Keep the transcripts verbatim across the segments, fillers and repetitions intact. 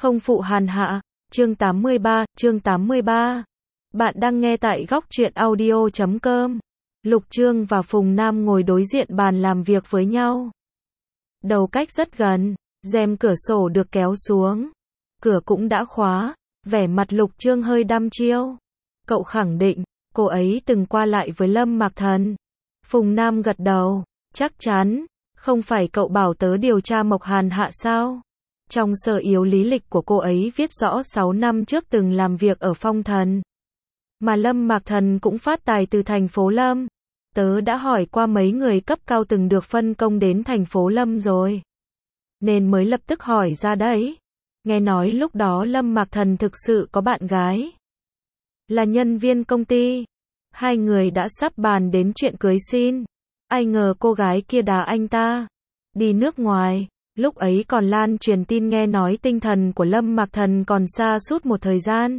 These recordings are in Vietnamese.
Không phụ Hàn Hạ, chương tám mươi ba, chương tám mươi ba. Bạn đang nghe tại góc truyện audio chấm com. Lục Chương và Phùng Nam ngồi đối diện bàn làm việc với nhau. Đầu cách rất gần, rèm cửa sổ được kéo xuống. Cửa cũng đã khóa, vẻ mặt Lục Chương hơi đăm chiêu. Cậu khẳng định, cô ấy từng qua lại với Lâm Mạc Thần. Phùng Nam gật đầu, chắc chắn, không phải cậu bảo tớ điều tra Mộc Hàn Hạ sao? Trong sơ yếu lý lịch của cô ấy viết rõ sáu năm trước từng làm việc ở Phong Thần. Mà Lâm Mạc Thần cũng phát tài từ thành phố Lâm. Tớ đã hỏi qua mấy người cấp cao từng được phân công đến thành phố Lâm rồi. Nên mới lập tức hỏi ra đấy. Nghe nói lúc đó Lâm Mạc Thần thực sự có bạn gái. Là nhân viên công ty. Hai người đã sắp bàn đến chuyện cưới xin. Ai ngờ cô gái kia đá anh ta. Đi nước ngoài. Lúc ấy còn lan truyền tin nghe nói tinh thần của Lâm Mạc Thần còn sa sút một thời gian.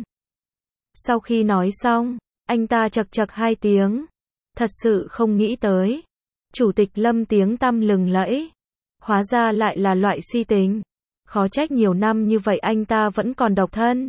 Sau khi nói xong, anh ta chậc chậc hai tiếng. Thật sự không nghĩ tới. Chủ tịch Lâm tiếng tăm lừng lẫy. Hóa ra lại là loại si tình. Khó trách nhiều năm như vậy anh ta vẫn còn độc thân.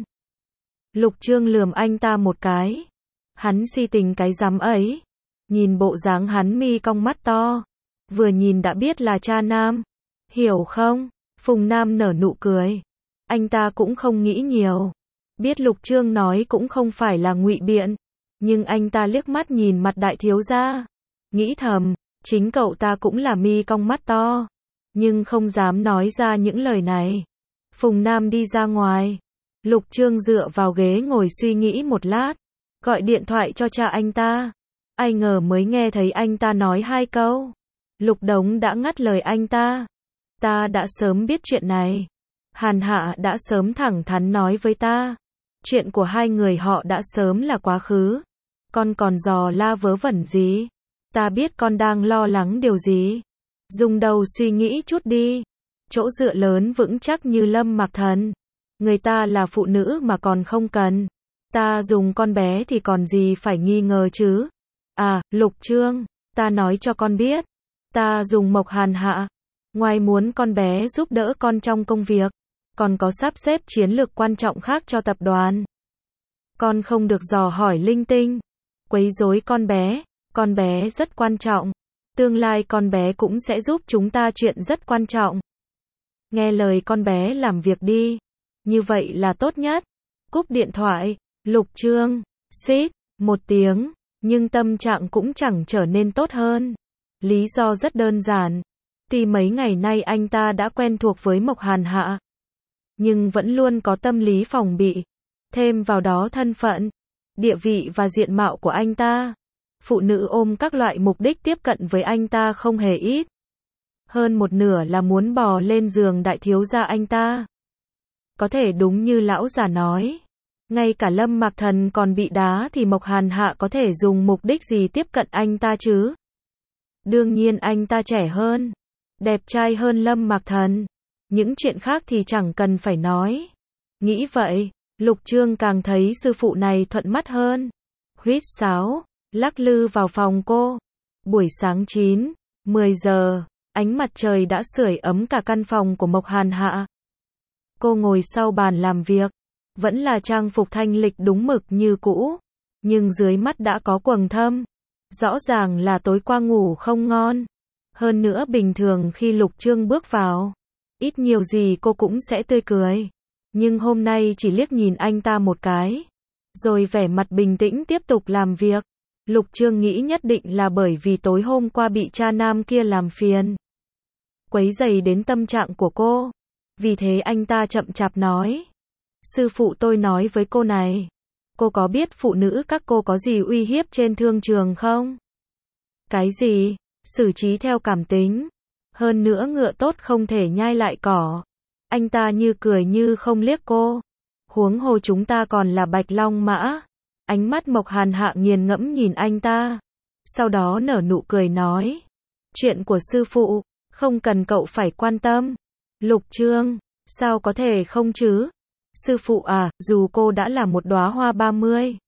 Lục Chương lườm anh ta một cái. Hắn si tình cái rắm ấy. Nhìn bộ dáng hắn mi cong mắt to. Vừa nhìn đã biết là cha nam. Hiểu không? Phùng Nam nở nụ cười. Anh ta cũng không nghĩ nhiều. Biết Lục Chương nói cũng không phải là ngụy biện. Nhưng anh ta liếc mắt nhìn mặt đại thiếu gia. Nghĩ thầm, chính cậu ta cũng là mi cong mắt to. Nhưng không dám nói ra những lời này. Phùng Nam đi ra ngoài. Lục Chương dựa vào ghế ngồi suy nghĩ một lát. Gọi điện thoại cho cha anh ta. Ai ngờ mới nghe thấy anh ta nói hai câu. Lục Đống đã ngắt lời anh ta. Ta đã sớm biết chuyện này. Hàn Hạ đã sớm thẳng thắn nói với ta. Chuyện của hai người họ đã sớm là quá khứ. Con còn dò la vớ vẩn gì? Ta biết con đang lo lắng điều gì. Dùng đầu suy nghĩ chút đi. Chỗ dựa lớn vững chắc như Lâm Mạc Thần. Người ta là phụ nữ mà còn không cần. Ta dùng con bé thì còn gì phải nghi ngờ chứ? À, Lục Chương, ta nói cho con biết. Ta dùng Mộc Hàn Hạ. Ngoài muốn con bé giúp đỡ con trong công việc, còn có sắp xếp chiến lược quan trọng khác cho tập đoàn. Con không được dò hỏi linh tinh, quấy rối con bé, con bé rất quan trọng. Tương lai con bé cũng sẽ giúp chúng ta chuyện rất quan trọng. Nghe lời con bé làm việc đi. Như vậy là tốt nhất. Cúp điện thoại, Lục Chương, xít, một tiếng, nhưng tâm trạng cũng chẳng trở nên tốt hơn. Lý do rất đơn giản. Tuy mấy ngày nay anh ta đã quen thuộc với Mộc Hàn Hạ, nhưng vẫn luôn có tâm lý phòng bị. Thêm vào đó thân phận, địa vị và diện mạo của anh ta. Phụ nữ ôm các loại mục đích tiếp cận với anh ta không hề ít. Hơn một nửa là muốn bò lên giường đại thiếu gia anh ta. Có thể đúng như lão già nói. Ngay cả Lâm Mạc Thần còn bị đá thì Mộc Hàn Hạ có thể dùng mục đích gì tiếp cận anh ta chứ? Đương nhiên anh ta trẻ hơn. Đẹp trai hơn Lâm Mạc Thần. Những chuyện khác thì chẳng cần phải nói. Nghĩ vậy, Lục Chương càng thấy sư phụ này thuận mắt hơn. Huýt sáo, lắc lư vào phòng cô. Buổi sáng chín, mười giờ, ánh mặt trời đã sưởi ấm cả căn phòng của Mộc Hàn Hạ. Cô ngồi sau bàn làm việc. Vẫn là trang phục thanh lịch đúng mực như cũ. Nhưng dưới mắt đã có quầng thâm. Rõ ràng là tối qua ngủ không ngon. Hơn nữa bình thường khi Lục Chương bước vào, ít nhiều gì cô cũng sẽ tươi cười. Nhưng hôm nay chỉ liếc nhìn anh ta một cái. Rồi vẻ mặt bình tĩnh tiếp tục làm việc. Lục Chương nghĩ nhất định là bởi vì tối hôm qua bị cha nam kia làm phiền. Quấy rầy đến tâm trạng của cô. Vì thế anh ta chậm chạp nói. Sư phụ tôi nói với cô này. Cô có biết phụ nữ các cô có gì uy hiếp trên thương trường không? Cái gì? Xử trí theo cảm tính. Hơn nữa ngựa tốt không thể nhai lại cỏ. Anh ta như cười như không liếc cô. Huống hồ chúng ta còn là Bạch Long Mã. Ánh mắt Mộc Hàn Hạ nghiền ngẫm nhìn anh ta. Sau đó nở nụ cười nói. Chuyện của sư phụ, không cần cậu phải quan tâm. Lục Chương, sao có thể không chứ? Sư phụ à, dù cô đã là một đóa hoa ba mươi,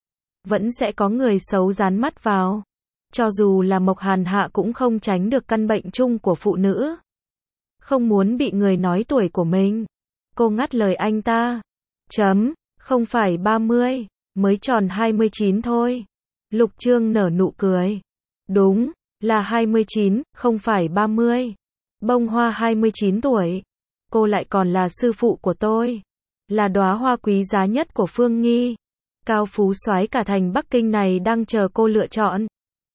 vẫn sẽ có người xấu dán mắt vào. Cho dù là Mộc Hàn Hạ cũng không tránh được căn bệnh chung của phụ nữ. Không muốn bị người nói tuổi của mình. Cô ngắt lời anh ta. Chấm, không phải ba mươi, mới tròn hai mươi chín thôi. Lục Trương nở nụ cười. Đúng, là hai mươi chín, không phải ba mươi. Bông hoa hai mươi chín tuổi. Cô lại còn là sư phụ của tôi. Là đóa hoa quý giá nhất của Phương Nghi. Cao phú soái cả thành Bắc Kinh này đang chờ cô lựa chọn.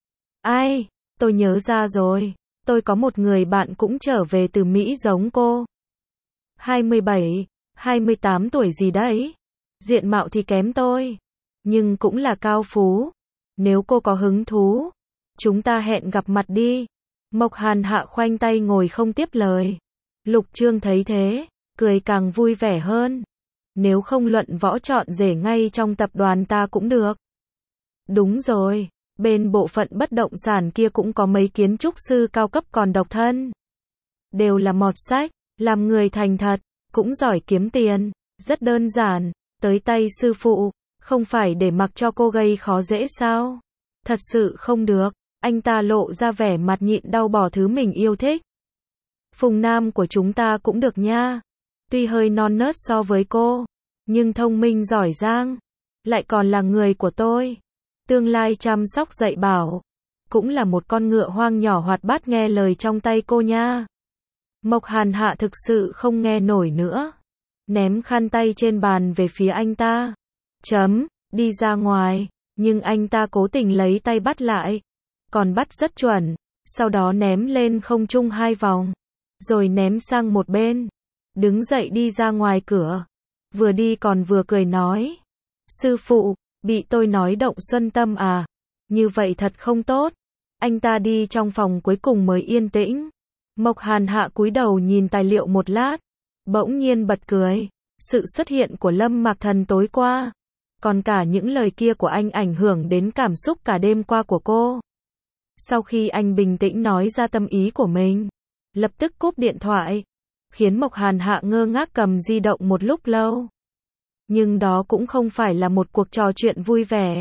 Ai, tôi nhớ ra rồi. Tôi có một người bạn cũng trở về từ Mỹ giống cô. hai mươi bảy, hai mươi tám tuổi gì đấy. Diện mạo thì kém tôi. Nhưng cũng là cao phú. Nếu cô có hứng thú, chúng ta hẹn gặp mặt đi. Mộc Hàn Hạ khoanh tay ngồi không tiếp lời. Lục Trương thấy thế, cười càng vui vẻ hơn. Nếu không luận võ chọn rể ngay trong tập đoàn ta cũng được. Đúng rồi, bên bộ phận bất động sản kia cũng có mấy kiến trúc sư cao cấp còn độc thân. Đều là mọt sách, làm người thành thật, cũng giỏi kiếm tiền, rất đơn giản, tới tay sư phụ, không phải để mặc cho cô gây khó dễ sao? Thật sự không được, anh ta lộ ra vẻ mặt nhịn đau bỏ thứ mình yêu thích. Phùng Nam của chúng ta cũng được nha. Tuy hơi non nớt so với cô, nhưng thông minh giỏi giang, lại còn là người của tôi. Tương lai chăm sóc dạy bảo, cũng là một con ngựa hoang nhỏ hoạt bát nghe lời trong tay cô nha. Mộc Hàn Hạ thực sự không nghe nổi nữa. Ném khăn tay trên bàn về phía anh ta. Chấm, đi ra ngoài, nhưng anh ta cố tình lấy tay bắt lại. Còn bắt rất chuẩn, sau đó ném lên không trung hai vòng, rồi ném sang một bên. Đứng dậy đi ra ngoài cửa. Vừa đi còn vừa cười nói. Sư phụ, bị tôi nói động xuân tâm à? Như vậy thật không tốt. Anh ta đi trong phòng cuối cùng mới yên tĩnh. Mộc Hàn Hạ cúi đầu nhìn tài liệu một lát, bỗng nhiên bật cười. Sự xuất hiện của Lâm Mạc Thần tối qua, còn cả những lời kia của anh ảnh hưởng đến cảm xúc cả đêm qua của cô. Sau khi anh bình tĩnh nói ra tâm ý của mình, lập tức cúp điện thoại, khiến Mộc Hàn Hạ ngơ ngác cầm di động một lúc lâu. Nhưng đó cũng không phải là một cuộc trò chuyện vui vẻ.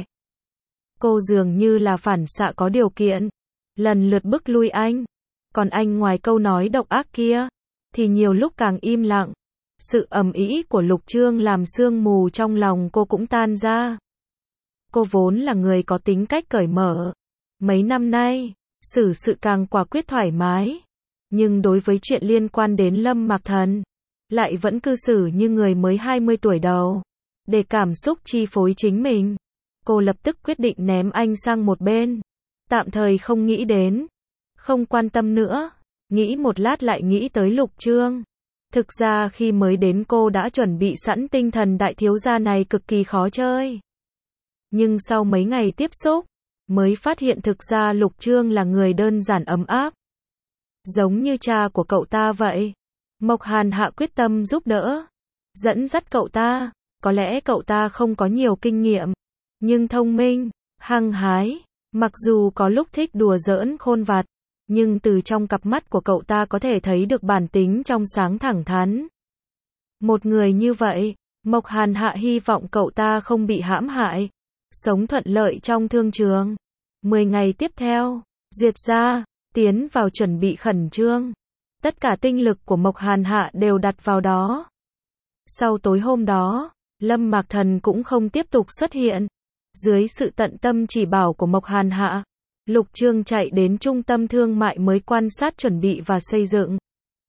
Cô dường như là phản xạ có điều kiện, lần lượt bức lui anh. Còn anh ngoài câu nói độc ác kia, thì nhiều lúc càng im lặng. Sự ầm ĩ của Lục Trương làm sương mù trong lòng cô cũng tan ra. Cô vốn là người có tính cách cởi mở. Mấy năm nay, xử sự càng quả quyết thoải mái. Nhưng đối với chuyện liên quan đến Lâm Mạc Thần, lại vẫn cư xử như người mới hai mươi tuổi đầu. Để cảm xúc chi phối chính mình, cô lập tức quyết định ném anh sang một bên. Tạm thời không nghĩ đến, không quan tâm nữa. Nghĩ một lát lại nghĩ tới Lục Trương. Thực ra khi mới đến cô đã chuẩn bị sẵn tinh thần đại thiếu gia này cực kỳ khó chơi. Nhưng sau mấy ngày tiếp xúc, mới phát hiện thực ra Lục Trương là người đơn giản ấm áp. Giống như cha của cậu ta vậy. Mộc Hàn Hạ quyết tâm giúp đỡ, dẫn dắt cậu ta. Có lẽ cậu ta không có nhiều kinh nghiệm, nhưng thông minh, hăng hái. Mặc dù có lúc thích đùa giỡn khôn vặt, nhưng từ trong cặp mắt của cậu ta có thể thấy được bản tính trong sáng thẳng thắn. Một người như vậy, Mộc Hàn Hạ hy vọng cậu ta không bị hãm hại, sống thuận lợi trong thương trường. Mười ngày tiếp theo, duyệt ra, tiến vào chuẩn bị khẩn trương. Tất cả tinh lực của Mộc Hàn Hạ đều đặt vào đó. Sau tối hôm đó, Lâm Mạc Thần cũng không tiếp tục xuất hiện. Dưới sự tận tâm chỉ bảo của Mộc Hàn Hạ, Lục Trương chạy đến trung tâm thương mại mới quan sát chuẩn bị và xây dựng.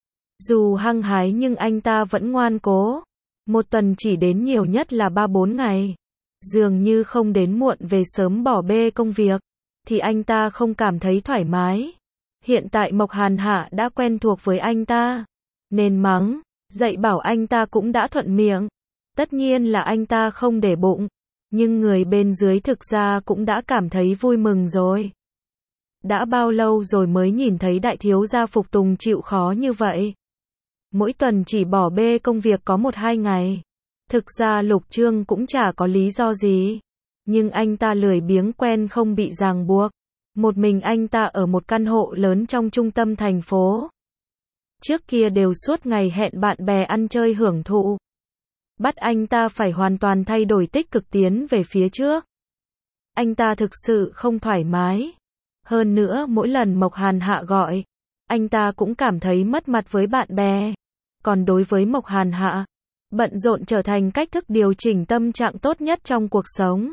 Dù hăng hái nhưng anh ta vẫn ngoan cố. Một tuần chỉ đến nhiều nhất là ba bốn ngày. Dường như không đến muộn về sớm bỏ bê công việc, thì anh ta không cảm thấy thoải mái. Hiện tại Mộc Hàn Hạ đã quen thuộc với anh ta, nên mắng, dạy bảo anh ta cũng đã thuận miệng. Tất nhiên là anh ta không để bụng, nhưng người bên dưới thực ra cũng đã cảm thấy vui mừng rồi. Đã bao lâu rồi mới nhìn thấy đại thiếu gia phục tùng chịu khó như vậy. Mỗi tuần chỉ bỏ bê công việc có một hai ngày. Thực ra Lục Trương cũng chả có lý do gì. Nhưng anh ta lười biếng quen không bị ràng buộc. Một mình anh ta ở một căn hộ lớn trong trung tâm thành phố. Trước kia đều suốt ngày hẹn bạn bè ăn chơi hưởng thụ. Bắt anh ta phải hoàn toàn thay đổi tích cực tiến về phía trước. Anh ta thực sự không thoải mái. Hơn nữa mỗi lần Mộc Hàn Hạ gọi, anh ta cũng cảm thấy mất mặt với bạn bè. Còn đối với Mộc Hàn Hạ, Bận rộn trở thành cách thức điều chỉnh tâm trạng tốt nhất trong cuộc sống.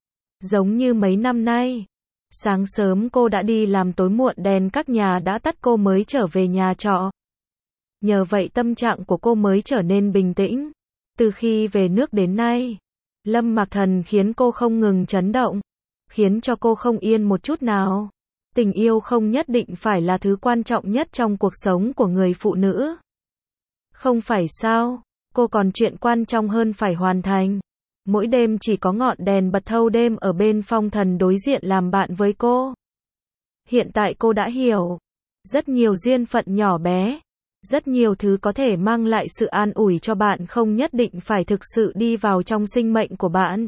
Giống như mấy năm nay, sáng sớm cô đã đi làm, tối muộn đèn các nhà đã tắt cô mới trở về nhà trọ. Nhờ vậy tâm trạng của cô mới trở nên bình tĩnh. Từ khi về nước đến nay, Lâm Mạc Thần khiến cô không ngừng chấn động, khiến cho cô không yên một chút nào. Tình yêu không nhất định phải là thứ quan trọng nhất trong cuộc sống của người phụ nữ. Không phải sao, cô còn chuyện quan trọng hơn phải hoàn thành. Mỗi đêm chỉ có ngọn đèn bật thâu đêm ở bên phong thần đối diện làm bạn với cô. Hiện tại cô đã hiểu, rất nhiều duyên phận nhỏ bé, rất nhiều thứ có thể mang lại sự an ủi cho bạn không nhất định phải thực sự đi vào trong sinh mệnh của bạn.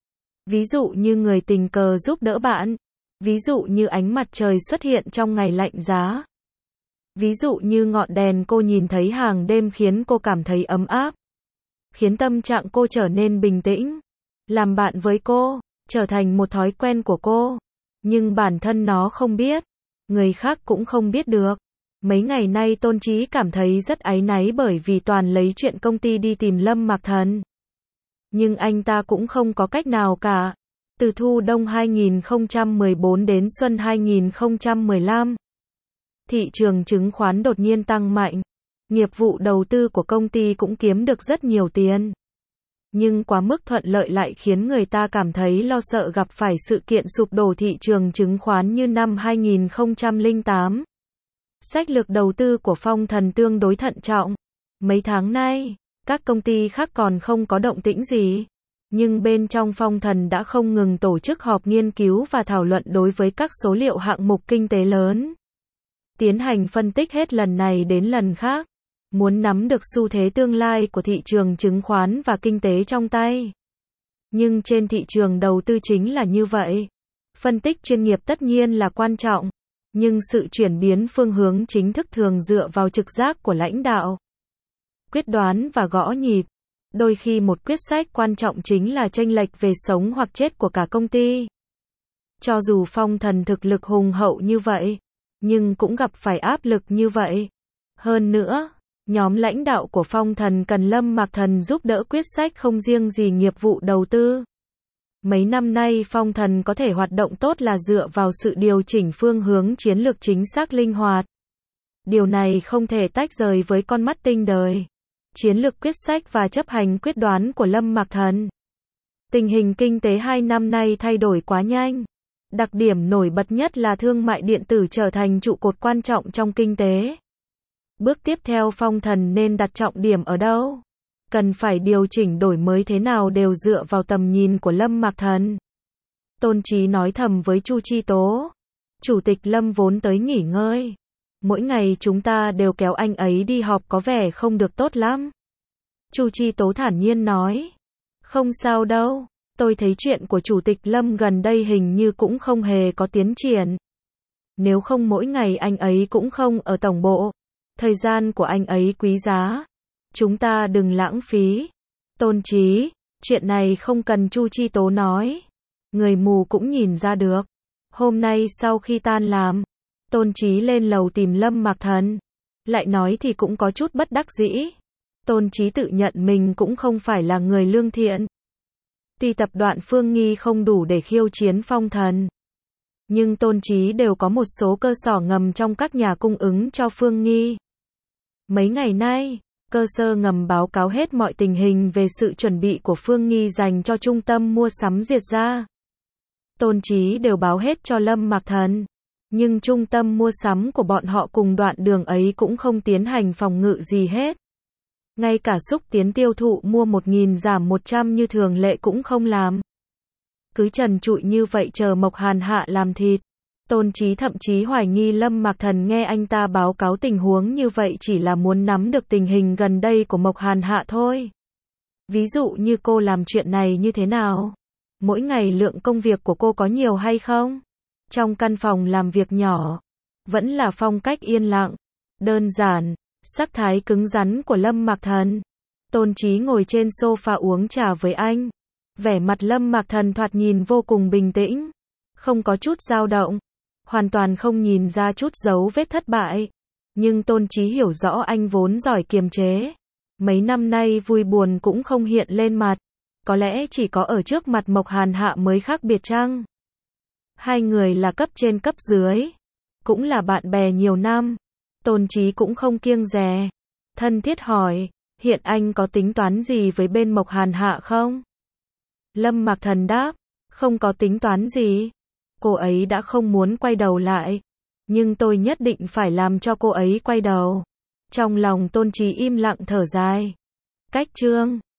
Ví dụ như người tình cờ giúp đỡ bạn. Ví dụ như ánh mặt trời xuất hiện trong ngày lạnh giá. Ví dụ như ngọn đèn cô nhìn thấy hàng đêm khiến cô cảm thấy ấm áp. Khiến tâm trạng cô trở nên bình tĩnh. Làm bạn với cô, trở thành một thói quen của cô. Nhưng bản thân nó không biết. Người khác cũng không biết được. Mấy ngày nay Tôn Chí cảm thấy rất áy náy bởi vì toàn lấy chuyện công ty đi tìm Lâm Mạc Thần. Nhưng anh ta cũng không có cách nào cả. Từ thu đông hai nghìn không trăm mười bốn đến xuân hai nghìn không trăm mười lăm, thị trường chứng khoán đột nhiên tăng mạnh. Nghiệp vụ đầu tư của công ty cũng kiếm được rất nhiều tiền. Nhưng quá mức thuận lợi lại khiến người ta cảm thấy lo sợ gặp phải sự kiện sụp đổ thị trường chứng khoán như năm hai nghìn không trăm lẻ tám. Sách lược đầu tư của Phong Thần tương đối thận trọng. Mấy tháng nay, các công ty khác còn không có động tĩnh gì. Nhưng bên trong Phong Thần đã không ngừng tổ chức họp nghiên cứu và thảo luận đối với các số liệu hạng mục kinh tế lớn. Tiến hành phân tích hết lần này đến lần khác. Muốn nắm được xu thế tương lai của thị trường chứng khoán và kinh tế trong tay. Nhưng trên thị trường đầu tư chính là như vậy. Phân tích chuyên nghiệp tất nhiên là quan trọng. Nhưng sự chuyển biến phương hướng chính thức thường dựa vào trực giác của lãnh đạo. Quyết đoán và gõ nhịp. Đôi khi một quyết sách quan trọng chính là chênh lệch về sống hoặc chết của cả công ty. Cho dù Phong Thần thực lực hùng hậu như vậy, nhưng cũng gặp phải áp lực như vậy. Hơn nữa, nhóm lãnh đạo của Phong Thần cần Lâm Mạc Thần giúp đỡ quyết sách không riêng gì nghiệp vụ đầu tư. Mấy năm nay Phong Thần có thể hoạt động tốt là dựa vào sự điều chỉnh phương hướng chiến lược chính xác linh hoạt. Điều này không thể tách rời với con mắt tinh đời. Chiến lược quyết sách và chấp hành quyết đoán của Lâm Mạc Thần. Tình hình kinh tế hai năm nay thay đổi quá nhanh. Đặc điểm nổi bật nhất là thương mại điện tử trở thành trụ cột quan trọng trong kinh tế. Bước tiếp theo Phong Thần nên đặt trọng điểm ở đâu? Cần phải điều chỉnh đổi mới thế nào đều dựa vào tầm nhìn của Lâm Mạc Thần. Tôn Chí nói thầm với Chu Chi Tố. Chủ tịch Lâm vốn tới nghỉ ngơi. Mỗi ngày chúng ta đều kéo anh ấy đi họp có vẻ không được tốt lắm. Chu Chi Tố thản nhiên nói. Không sao đâu, tôi thấy chuyện của Chủ tịch Lâm gần đây hình như cũng không hề có tiến triển. Nếu không mỗi ngày anh ấy cũng không ở tổng bộ. Thời gian của anh ấy quý giá. Chúng ta đừng lãng phí. Tôn Chí, chuyện này không cần Chu Chi Tố nói. Người mù cũng nhìn ra được. Hôm nay sau khi tan làm, Tôn Chí lên lầu tìm Lâm Mạc Thần. Lại nói thì cũng có chút bất đắc dĩ. Tôn Chí tự nhận mình cũng không phải là người lương thiện. Tuy tập đoàn Phương Nghi không đủ để khiêu chiến Phong Thần, nhưng Tôn Chí đều có một số cơ sở ngầm trong các nhà cung ứng cho Phương Nghi. Mấy ngày nay, cơ sở ngầm báo cáo hết mọi tình hình về sự chuẩn bị của Phương Nghi dành cho trung tâm mua sắm Duyệt Gia. Tôn Chí đều báo hết cho Lâm Mạc Thần. Nhưng trung tâm mua sắm của bọn họ cùng đoạn đường ấy cũng không tiến hành phòng ngự gì hết. Ngay cả xúc tiến tiêu thụ mua một nghìn giảm một trăm như thường lệ cũng không làm. Cứ trần trụi như vậy chờ Mộc Hàn Hạ làm thịt. Tôn Chí thậm chí hoài nghi Lâm Mạc Thần nghe anh ta báo cáo tình huống như vậy chỉ là muốn nắm được tình hình gần đây của Mộc Hàn Hạ thôi. Ví dụ như cô làm chuyện này như thế nào? Mỗi ngày lượng công việc của cô có nhiều hay không? Trong căn phòng làm việc nhỏ, vẫn là phong cách yên lặng, đơn giản, sắc thái cứng rắn của Lâm Mạc Thần. Tôn Chí ngồi trên sofa uống trà với anh. Vẻ mặt Lâm Mạc Thần thoạt nhìn vô cùng bình tĩnh, không có chút dao động, hoàn toàn không nhìn ra chút dấu vết thất bại. Nhưng Tôn Chí hiểu rõ anh vốn giỏi kiềm chế. Mấy năm nay vui buồn cũng không hiện lên mặt. Có lẽ chỉ có ở trước mặt Mộc Hàn Hạ mới khác biệt chăng? Hai người là cấp trên cấp dưới, cũng là bạn bè nhiều năm. Tôn Chí cũng không kiêng dè, thân thiết hỏi, hiện anh có tính toán gì với bên Mộc Hàn Hạ không? Lâm Mạc Thần đáp, không có tính toán gì. Cô ấy đã không muốn quay đầu lại, nhưng tôi nhất định phải làm cho cô ấy quay đầu. Trong lòng Tôn Chí im lặng thở dài. Cách chương